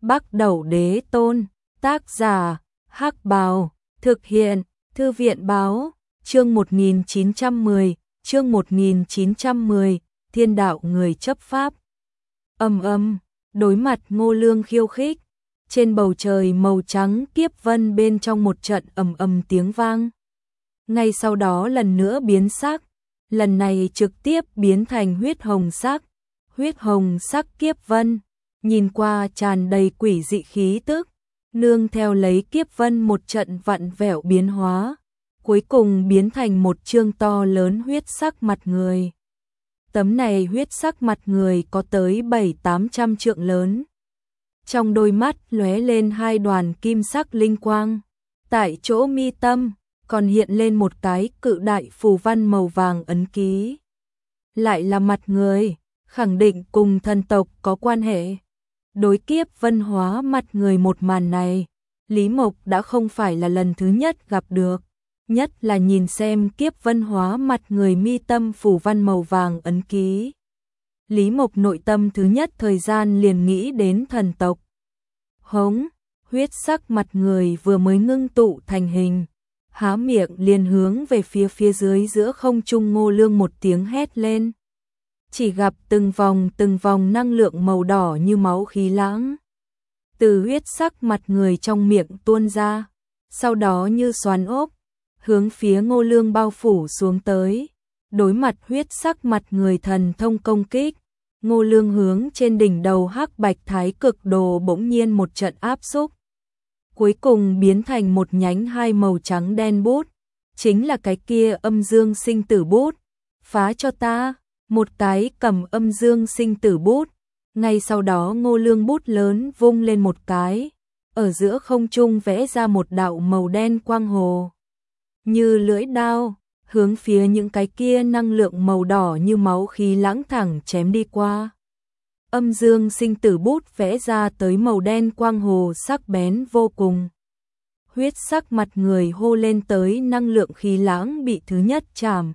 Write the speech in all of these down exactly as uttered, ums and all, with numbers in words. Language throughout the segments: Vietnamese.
Bắc Đẩu Đế Tôn, tác giả, Hắc Bào, thực hiện, Thư viện báo, chương một nghìn chín trăm mười, chương một nghìn chín trăm mười, thiên đạo người chấp pháp. Ầm ầm, đối mặt Ngô Lương khiêu khích, trên bầu trời màu trắng kiếp vân bên trong một trận ầm ầm tiếng vang. Ngay sau đó lần nữa biến sắc, lần này trực tiếp biến thành huyết hồng sắc, huyết hồng sắc kiếp vân, nhìn qua tràn đầy quỷ dị khí tức, nương theo lấy kiếp vân một trận vặn vẹo biến hóa, cuối cùng biến thành một chương to lớn huyết sắc mặt người. Tấm này huyết sắc mặt người có tới bảy tám trăm trượng lớn. Trong đôi mắt lóe lên hai đoàn kim sắc linh quang, tại chỗ mi tâm còn hiện lên một cái cự đại phù văn màu vàng ấn ký. Lại là mặt người, khẳng định cùng thần tộc có quan hệ. Đối kiếp vân hóa mặt người một màn này, Lý Mộc đã không phải là lần thứ nhất gặp được, nhất là nhìn xem kiếp vân hóa mặt người mi tâm phù văn màu vàng ấn ký. Lý Mộc nội tâm thứ nhất thời gian liền nghĩ đến thần tộc. Hống, huyết sắc mặt người vừa mới ngưng tụ thành hình, há miệng liền hướng về phía phía dưới giữa không trung Ngô Lương một tiếng hét lên. Chỉ gặp từng vòng từng vòng năng lượng màu đỏ như máu khí lãng từ huyết sắc mặt người trong miệng tuôn ra, sau đó như xoắn ốc, hướng phía Ngô Lương bao phủ xuống tới. Đối mặt huyết sắc mặt người thần thông công kích, Ngô Lương hướng trên đỉnh đầu hắc bạch thái cực đồ bỗng nhiên một trận áp xúc, cuối cùng biến thành một nhánh hai màu trắng đen bút, chính là cái kia âm dương sinh tử bút. Phá cho ta! Một cái cầm âm dương sinh tử bút, ngay sau đó Ngô Lương bút lớn vung lên một cái, ở giữa không trung vẽ ra một đạo màu đen quang hồ, như lưỡi đao, hướng phía những cái kia năng lượng màu đỏ như máu khí lãng thẳng chém đi qua. Âm dương sinh tử bút vẽ ra tới màu đen quang hồ sắc bén vô cùng. Huyết sắc mặt người hô lên tới năng lượng khí lãng bị thứ nhất chạm,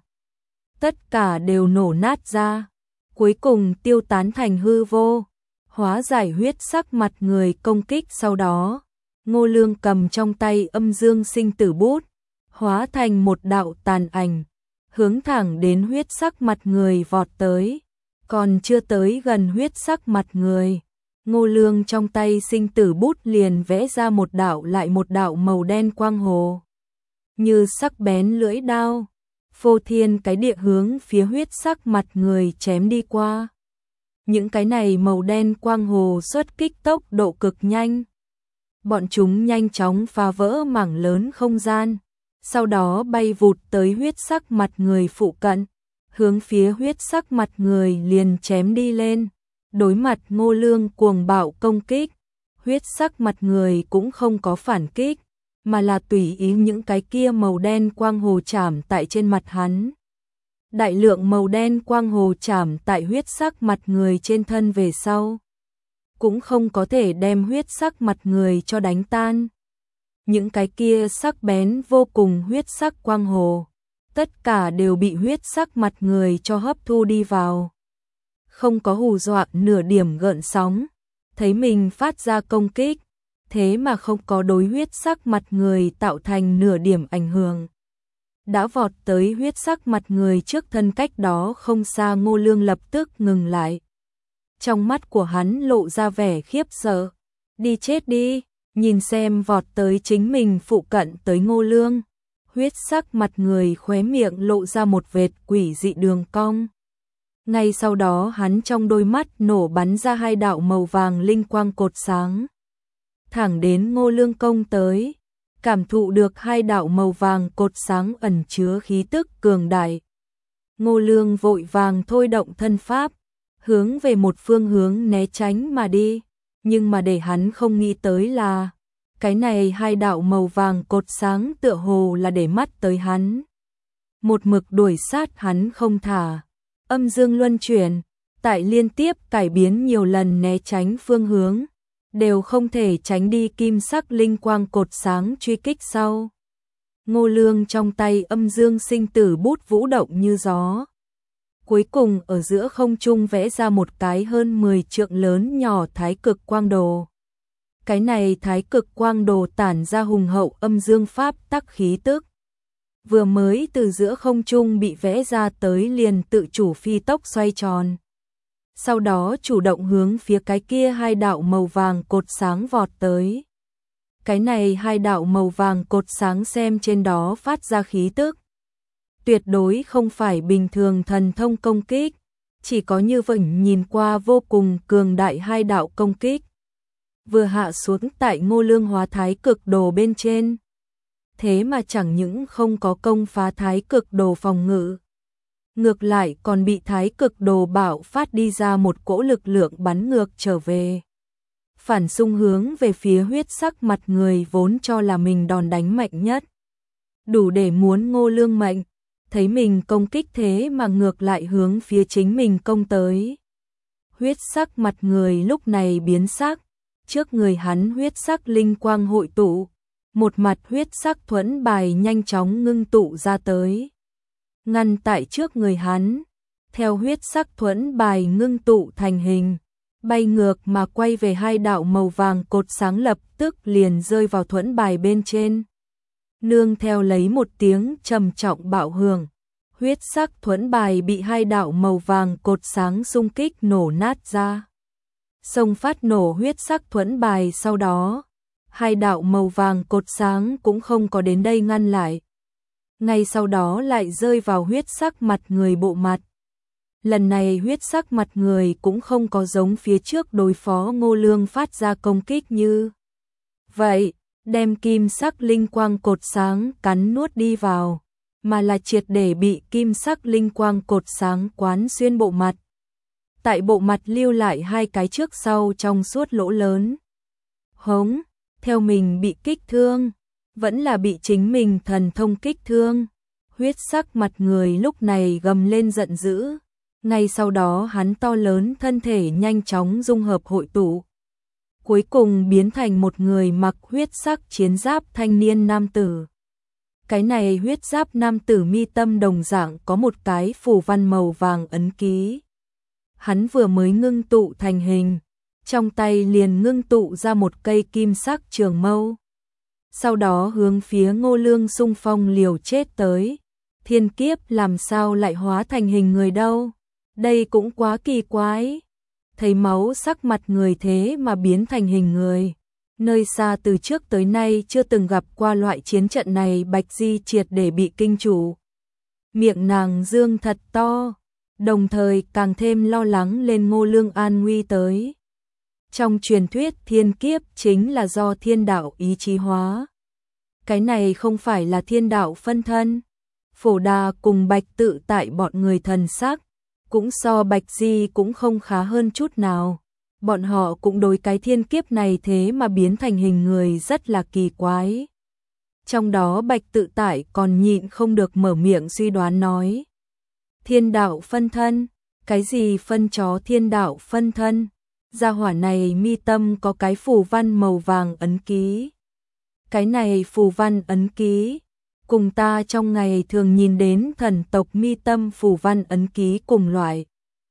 tất cả đều nổ nát ra, cuối cùng tiêu tán thành hư vô, hóa giải huyết sắc mặt người công kích. Sau đó, Ngô Lương cầm trong tay âm dương sinh tử bút, hóa thành một đạo tàn ảnh, hướng thẳng đến huyết sắc mặt người vọt tới. Còn chưa tới gần huyết sắc mặt người, Ngô Lương trong tay sinh tử bút liền vẽ ra một đạo lại một đạo màu đen quang hồ, như sắc bén lưỡi đao, phô thiên cái địa hướng phía huyết sắc mặt người chém đi qua. Những cái này màu đen quang hồ xuất kích tốc độ cực nhanh. Bọn chúng nhanh chóng phá vỡ mảng lớn không gian, sau đó bay vụt tới huyết sắc mặt người phụ cận, hướng phía huyết sắc mặt người liền chém đi lên. Đối mặt Ngô Lương cuồng bạo công kích, huyết sắc mặt người cũng không có phản kích, mà là tùy ý những cái kia màu đen quang hồ chạm tại trên mặt hắn. Đại lượng màu đen quang hồ chạm tại huyết sắc mặt người trên thân về sau, cũng không có thể đem huyết sắc mặt người cho đánh tan. Những cái kia sắc bén vô cùng huyết sắc quang hồ, tất cả đều bị huyết sắc mặt người cho hấp thu đi vào. Không có hù dọa nửa điểm gợn sóng, thấy mình phát ra công kích, thế mà không có đối huyết sắc mặt người tạo thành nửa điểm ảnh hưởng. Đã vọt tới huyết sắc mặt người trước thân cách đó không xa, Ngô Lương lập tức ngừng lại. Trong mắt của hắn lộ ra vẻ khiếp sợ. Đi chết đi, nhìn xem vọt tới chính mình phụ cận tới Ngô Lương. Huyết sắc mặt người khóe miệng lộ ra một vệt quỷ dị đường cong. Ngay sau đó hắn trong đôi mắt nổ bắn ra hai đạo màu vàng linh quang cột sáng, thẳng đến Ngô Lương công tới. Cảm thụ được hai đạo màu vàng cột sáng ẩn chứa khí tức cường đại, Ngô Lương vội vàng thôi động thân pháp, hướng về một phương hướng né tránh mà đi. Nhưng mà để hắn không nghĩ tới là, cái này hai đạo màu vàng cột sáng tựa hồ là để mắt tới hắn, một mực đuổi sát hắn không thả. Âm dương luân chuyển, tại liên tiếp cải biến nhiều lần né tránh phương hướng, đều không thể tránh đi kim sắc linh quang cột sáng truy kích sau. Ngô Lương trong tay âm dương sinh tử bút vũ động như gió, cuối cùng ở giữa không trung vẽ ra một cái hơn mười trượng lớn nhỏ thái cực quang đồ. Cái này thái cực quang đồ tản ra hùng hậu âm dương pháp tắc khí tức. Vừa mới từ giữa không trung bị vẽ ra tới liền tự chủ phi tốc xoay tròn. Sau đó chủ động hướng phía cái kia hai đạo màu vàng cột sáng vọt tới. Cái này hai đạo màu vàng cột sáng xem trên đó phát ra khí tức. Tuyệt đối không phải bình thường thần thông công kích, chỉ có như vậy nhìn qua vô cùng cường đại hai đạo công kích. Vừa hạ xuống tại Ngô Lương hóa thái cực đồ bên trên. Thế mà chẳng những không có công phá thái cực đồ phòng ngự. Ngược lại còn bị thái cực đồ bạo phát đi ra một cỗ lực lượng bắn ngược trở về. Phản xung hướng về phía huyết sắc mặt người vốn cho là mình đòn đánh mạnh nhất. Đủ để muốn Ngô Lương mệnh, thấy mình công kích thế mà ngược lại hướng phía chính mình công tới. Huyết sắc mặt người lúc này biến sắc, trước người hắn huyết sắc linh quang hội tụ, một mặt huyết sắc thuẫn bài nhanh chóng ngưng tụ ra tới. Ngăn tại trước người hắn, theo huyết sắc thuẫn bài ngưng tụ thành hình, bay ngược mà quay về hai đạo màu vàng cột sáng lập tức liền rơi vào thuẫn bài bên trên. Nương theo lấy một tiếng trầm trọng bạo hưởng, huyết sắc thuẫn bài bị hai đạo màu vàng cột sáng xung kích nổ nát ra. Xông phát nổ huyết sắc thuẫn bài sau đó, hai đạo màu vàng cột sáng cũng không có đến đây ngăn lại. Ngay sau đó lại rơi vào huyết sắc mặt người bộ mặt. Lần này huyết sắc mặt người cũng không có giống phía trước đối phó Ngô Lương phát ra công kích như vậy, đem kim sắc linh quang cột sáng cắn nuốt đi vào, mà là triệt để bị kim sắc linh quang cột sáng quán xuyên bộ mặt. Tại bộ mặt lưu lại hai cái trước sau trong suốt lỗ lớn. Hống, theo mình bị kích thương, vẫn là bị chính mình thần thông kích thương. Huyết sắc mặt người lúc này gầm lên giận dữ. Ngay sau đó hắn to lớn thân thể nhanh chóng dung hợp hội tụ. Cuối cùng biến thành một người mặc huyết sắc chiến giáp thanh niên nam tử. Cái này huyết giáp nam tử mi tâm đồng dạng có một cái phù văn màu vàng ấn ký. Hắn vừa mới ngưng tụ thành hình, trong tay liền ngưng tụ ra một cây kim sắc trường mâu. Sau đó hướng phía Ngô Lương xung phong liều chết tới. Thiên kiếp làm sao lại hóa thành hình người đâu? Đây cũng quá kỳ quái. Thấy máu sắc mặt người thế mà biến thành hình người. Nơi xa từ trước tới nay chưa từng gặp qua loại chiến trận này, Bạch Di triệt để bị kinh chủ. Miệng nàng dương thật to, đồng thời càng thêm lo lắng lên Ngô Lương an nguy tới. Trong truyền thuyết thiên kiếp chính là do thiên đạo ý chí hóa. Cái này không phải là thiên đạo phân thân. Phổ Đà cùng Bạch Tự Tại bọn người thần sắc, cũng so Bạch Di cũng không khá hơn chút nào. Bọn họ cũng đối cái thiên kiếp này thế mà biến thành hình người rất là kỳ quái. Trong đó Bạch Tự Tại còn nhịn không được mở miệng suy đoán nói. Thiên đạo phân thân, cái gì phân chó thiên đạo phân thân? Gia hỏa này mi tâm có cái phù văn màu vàng ấn ký. Cái này phù văn ấn ký, cùng ta trong ngày thường nhìn đến thần tộc mi tâm phù văn ấn ký cùng loại.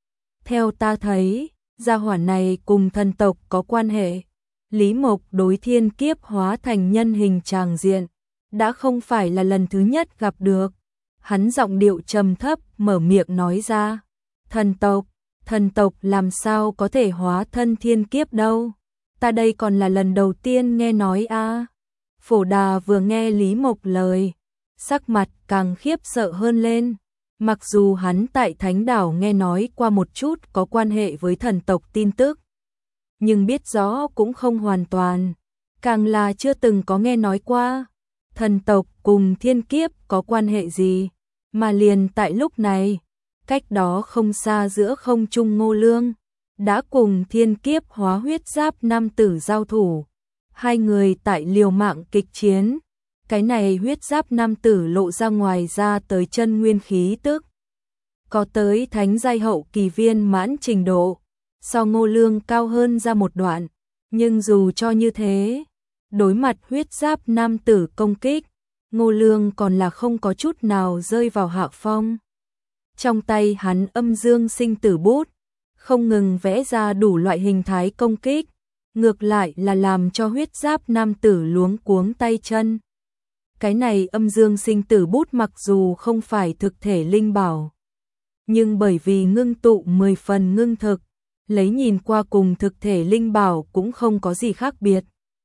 Theo ta thấy, gia hỏa này cùng thần tộc có quan hệ. Lý Mộc đối thiên kiếp hóa thành nhân hình tràng diện, đã không phải là lần thứ nhất gặp được. Hắn giọng điệu trầm thấp mở miệng nói ra. Thần tộc, thần tộc làm sao có thể hóa thân thiên kiếp đâu? Ta đây còn là lần đầu tiên nghe nói a. À. Phổ Đà vừa nghe Lý Mộc lời, sắc mặt càng khiếp sợ hơn lên. Mặc dù hắn tại Thánh Đảo nghe nói qua một chút có quan hệ với thần tộc tin tức, nhưng biết rõ cũng không hoàn toàn, càng là chưa từng có nghe nói qua. Thần tộc cùng thiên kiếp có quan hệ gì, mà liền tại lúc này, cách đó không xa giữa không trung Ngô Lương, đã cùng thiên kiếp hóa huyết giáp nam tử giao thủ. Hai người tại liều mạng kịch chiến. Cái này huyết giáp nam tử lộ ra ngoài ra tới chân nguyên khí tức. Có tới thánh giai hậu kỳ viên mãn trình độ. So Ngô Lương cao hơn ra một đoạn. Nhưng dù cho như thế, đối mặt huyết giáp nam tử công kích, Ngô Lương còn là không có chút nào rơi vào hạ phong. Trong tay hắn âm dương sinh tử bút, không ngừng vẽ ra đủ loại hình thái công kích. ngược lại là làm cho huyết giáp nam tử luống cuống tay chân. Cái này âm dương sinh tử bút mặc dù không phải thực thể linh bảo, nhưng bởi vì ngưng tụ mười phần ngưng thực, lấy nhìn qua cùng thực thể linh bảo cũng không có gì khác biệt.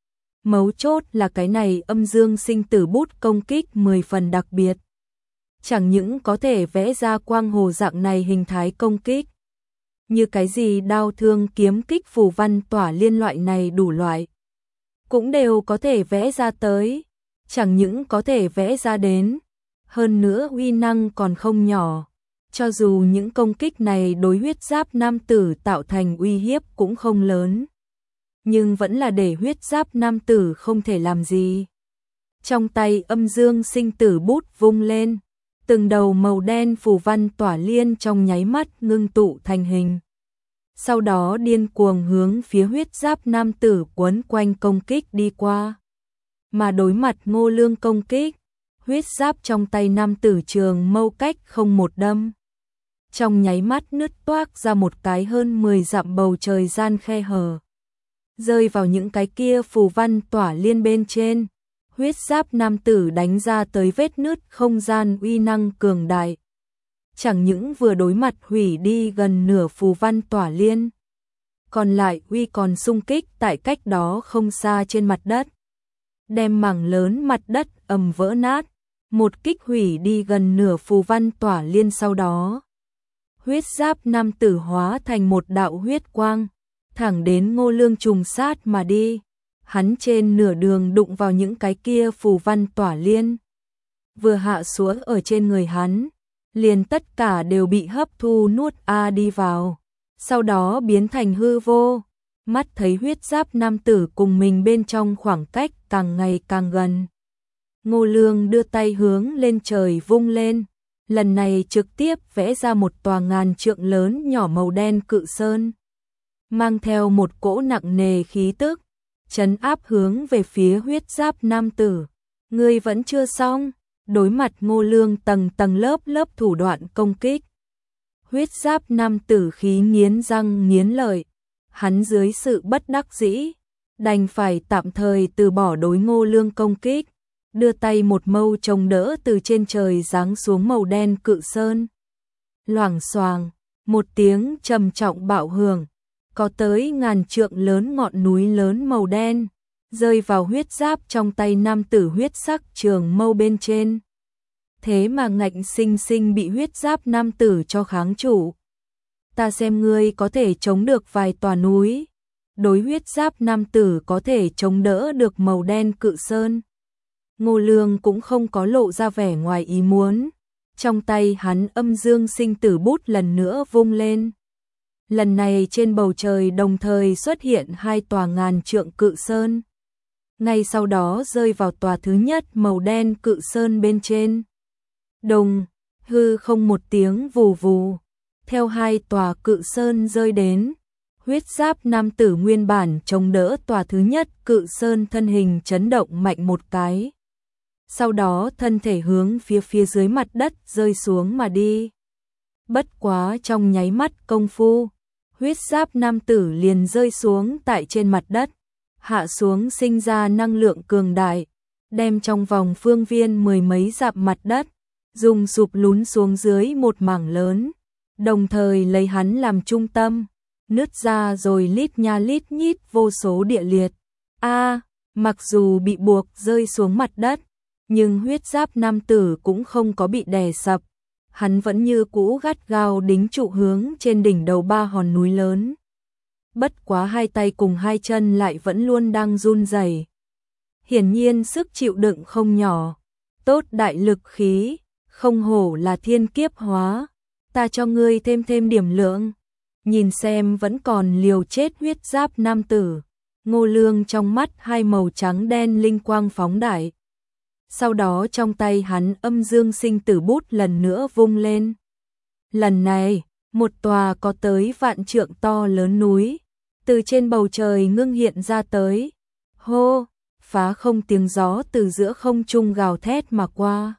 Mấu chốt là cái này âm dương sinh tử bút công kích mười phần đặc biệt. Chẳng những có thể vẽ ra quang hồ dạng này hình thái công kích, như cái gì đao thương kiếm kích phù văn tỏa liên loại này đủ loại, cũng đều có thể vẽ ra tới. Chẳng những có thể vẽ ra đến, hơn nữa uy năng còn không nhỏ. Cho dù những công kích này đối huyết giáp nam tử tạo thành uy hiếp cũng không lớn, nhưng vẫn là để huyết giáp nam tử không thể làm gì. Trong tay âm dương sinh tử bút vung lên, từng đầu màu đen phù văn tỏa liên trong nháy mắt ngưng tụ thành hình. Sau đó điên cuồng hướng phía huyết giáp nam tử quấn quanh công kích đi qua. Mà đối mặt Ngô Lương công kích, huyết giáp trong tay nam tử trường mâu cách không một đâm. Trong nháy mắt nứt toác ra một cái hơn mười dặm bầu trời gian khe hở, rơi vào những cái kia phù văn tỏa liên bên trên. Huyết giáp nam tử đánh ra tới vết nứt không gian uy năng cường đại. Chẳng những vừa đối mặt hủy đi gần nửa phù văn tỏa liên, còn lại uy còn xung kích tại cách đó không xa trên mặt đất, đem mảng lớn mặt đất ầm vỡ nát, một kích hủy đi gần nửa phù văn tỏa liên. Sau đó huyết giáp nam tử hóa thành một đạo huyết quang, thẳng đến Ngô Lương trùng sát mà đi. Hắn trên nửa đường đụng vào những cái kia phù văn tỏa liên, vừa hạ xuống ở trên người hắn, liền tất cả đều bị hấp thu nuốt a đi vào, sau đó biến thành hư vô. Mắt thấy huyết giáp nam tử cùng mình bên trong khoảng cách càng ngày càng gần, Ngô Lương đưa tay hướng lên trời vung lên, lần này trực tiếp vẽ ra một tòa ngàn trượng lớn nhỏ màu đen cự sơn, mang theo một cỗ nặng nề khí tức, trấn áp hướng về phía huyết giáp nam tử. Ngươi vẫn chưa xong. Đối mặt Ngô Lương tầng tầng lớp lớp thủ đoạn công kích, huyết giáp nam tử khí nghiến răng nghiến lợi, hắn dưới sự bất đắc dĩ, đành phải tạm thời từ bỏ đối Ngô Lương công kích, đưa tay một mâu chống đỡ từ trên trời giáng xuống màu đen cự sơn. Loảng xoàng, một tiếng trầm trọng bạo hưởng, có tới ngàn trượng lớn ngọn núi lớn màu đen rơi vào huyết giáp trong tay nam tử huyết sắc trường mâu bên trên. Thế mà ngạnh sinh sinh bị huyết giáp nam tử cho kháng chủ. Ta xem ngươi có thể chống được vài tòa núi. Đối huyết giáp nam tử có thể chống đỡ được màu đen cự sơn. Ngô Lương cũng không có lộ ra vẻ ngoài ý muốn. Trong tay hắn âm dương sinh tử bút lần nữa vung lên. Lần này trên bầu trời đồng thời xuất hiện hai tòa ngàn trượng cự sơn. Ngay sau đó rơi vào tòa thứ nhất màu đen cự sơn bên trên. Đồng, hư không một tiếng vù vù. Theo hai tòa cự sơn rơi đến, huyết giáp nam tử nguyên bản chống đỡ tòa thứ nhất cự sơn thân hình chấn động mạnh một cái. Sau đó thân thể hướng phía phía dưới mặt đất rơi xuống mà đi. Bất quá trong nháy mắt công phu, huyết giáp nam tử liền rơi xuống tại trên mặt đất. Hạ xuống sinh ra năng lượng cường đại, đem trong vòng phương viên mười mấy dặm mặt đất, dùng sụp lún xuống dưới một mảng lớn, đồng thời lấy hắn làm trung tâm, nứt ra rồi lít nha lít nhít vô số địa liệt. A, mặc dù bị buộc rơi xuống mặt đất, nhưng huyết giáp nam tử cũng không có bị đè sập, hắn vẫn như cũ gắt gao đính trụ hướng trên đỉnh đầu ba hòn núi lớn. Bất quá hai tay cùng hai chân lại vẫn luôn đang run rẩy. Hiển nhiên sức chịu đựng không nhỏ. Tốt đại lực khí, không hổ là thiên kiếp hóa. Ta cho ngươi thêm thêm điểm lượng. Nhìn xem vẫn còn liều chết huyết giáp nam tử. Ngô Lương trong mắt hai màu trắng đen linh quang phóng đại. Sau đó trong tay hắn âm dương sinh tử bút lần nữa vung lên. Lần này, một tòa có tới vạn trượng to lớn núi từ trên bầu trời ngưng hiện ra tới. Hô, phá không tiếng gió từ giữa không trung gào thét mà qua.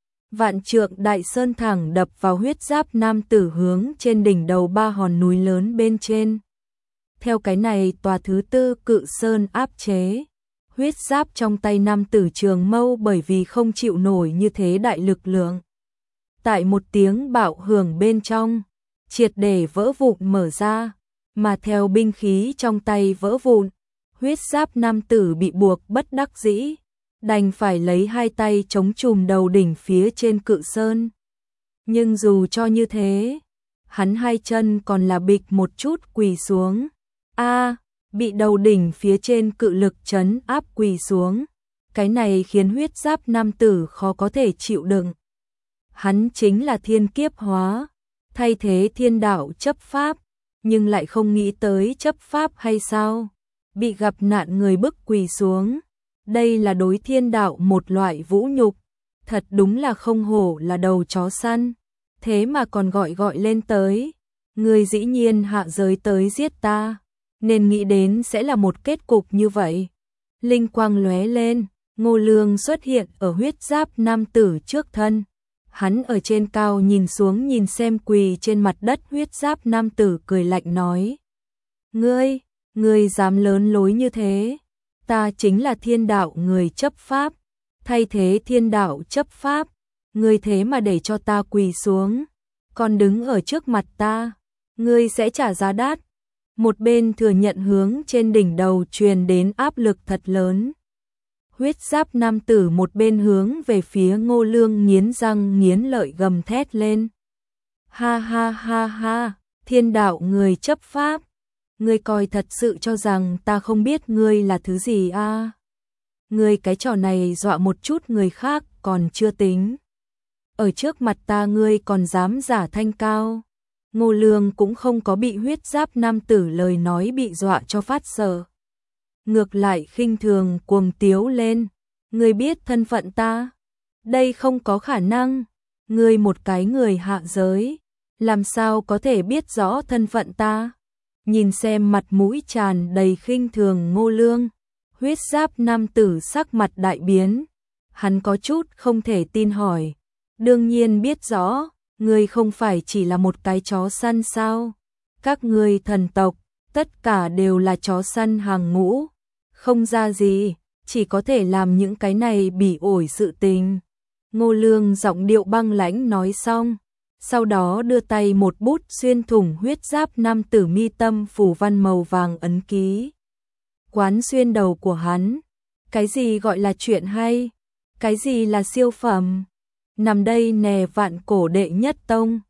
Vạn trượng đại sơn thẳng đập vào huyết giáp nam tử hướng trên đỉnh đầu ba hòn núi lớn bên trên. theo cái này tòa thứ tư cự sơn áp chế. Huyết giáp trong tay nam tử trường mâu bởi vì không chịu nổi như thế đại lực lượng. Tại một tiếng bạo hưởng bên trong, triệt để vỡ vụn mở ra, mà theo binh khí trong tay vỡ vụn, huyết giáp nam tử bị buộc bất đắc dĩ, đành phải lấy hai tay chống chùm đầu đỉnh phía trên cự sơn. Nhưng dù cho như thế, hắn hai chân còn là bịch một chút quỳ xuống. A, bị đầu đỉnh phía trên cự lực trấn áp quỳ xuống. Cái này khiến huyết giáp nam tử khó có thể chịu đựng. Hắn chính là thiên kiếp hóa, thay thế thiên đạo chấp pháp, nhưng lại không nghĩ tới chấp pháp hay sao? Bị gặp nạn người bức quỳ xuống. Đây là đối thiên đạo một loại vũ nhục, thật đúng là không hổ là đầu chó săn, thế mà còn gọi gọi lên tới. Người dĩ nhiên hạ giới tới giết ta, nên nghĩ đến sẽ là một kết cục như vậy. Linh quang lóe lên, Ngô Lương xuất hiện ở huyết giáp nam tử trước thân. Hắn ở trên cao nhìn xuống nhìn xem quỳ trên mặt đất huyết giáp nam tử cười lạnh nói. Ngươi, ngươi dám lớn lối như thế, ta chính là thiên đạo người chấp pháp, thay thế thiên đạo chấp pháp, ngươi thế mà để cho ta quỳ xuống, còn đứng ở trước mặt ta, ngươi sẽ trả giá đắt. Một bên thừa nhận hướng trên đỉnh đầu truyền đến áp lực thật lớn. Huyết giáp nam tử một bên hướng về phía Ngô Lương nghiến răng nghiến lợi gầm thét lên. Ha ha ha ha, thiên đạo người chấp pháp, ngươi coi thật sự cho rằng ta không biết ngươi là thứ gì a? À? Ngươi cái trò này dọa một chút người khác còn chưa tính. Ở trước mặt ta ngươi còn dám giả thanh cao. Ngô Lương cũng không có bị huyết giáp nam tử lời nói bị dọa cho phát sợ. Ngược lại khinh thường cuồng tiếu lên. Ngươi biết thân phận ta? Đây không có khả năng. Ngươi một cái người hạ giới, làm sao có thể biết rõ thân phận ta? Nhìn xem mặt mũi tràn đầy khinh thường Ngô Lương, huyết giáp nam tử sắc mặt đại biến. Hắn có chút không thể tin hỏi. Đương nhiên biết rõ, ngươi không phải chỉ là một cái chó săn sao? Các ngươi thần tộc, tất cả đều là chó săn hàng ngũ. Không ra gì, chỉ có thể làm những cái này bỉ ổi sự tình. Ngô Lương giọng điệu băng lãnh nói xong, sau đó đưa tay một bút xuyên thủng huyết giáp nam tử mi tâm phủ văn màu vàng ấn ký. Quán xuyên đầu của hắn. Cái gì gọi là chuyện hay? Cái gì là siêu phẩm? Nằm đây nè vạn cổ đệ nhất tông,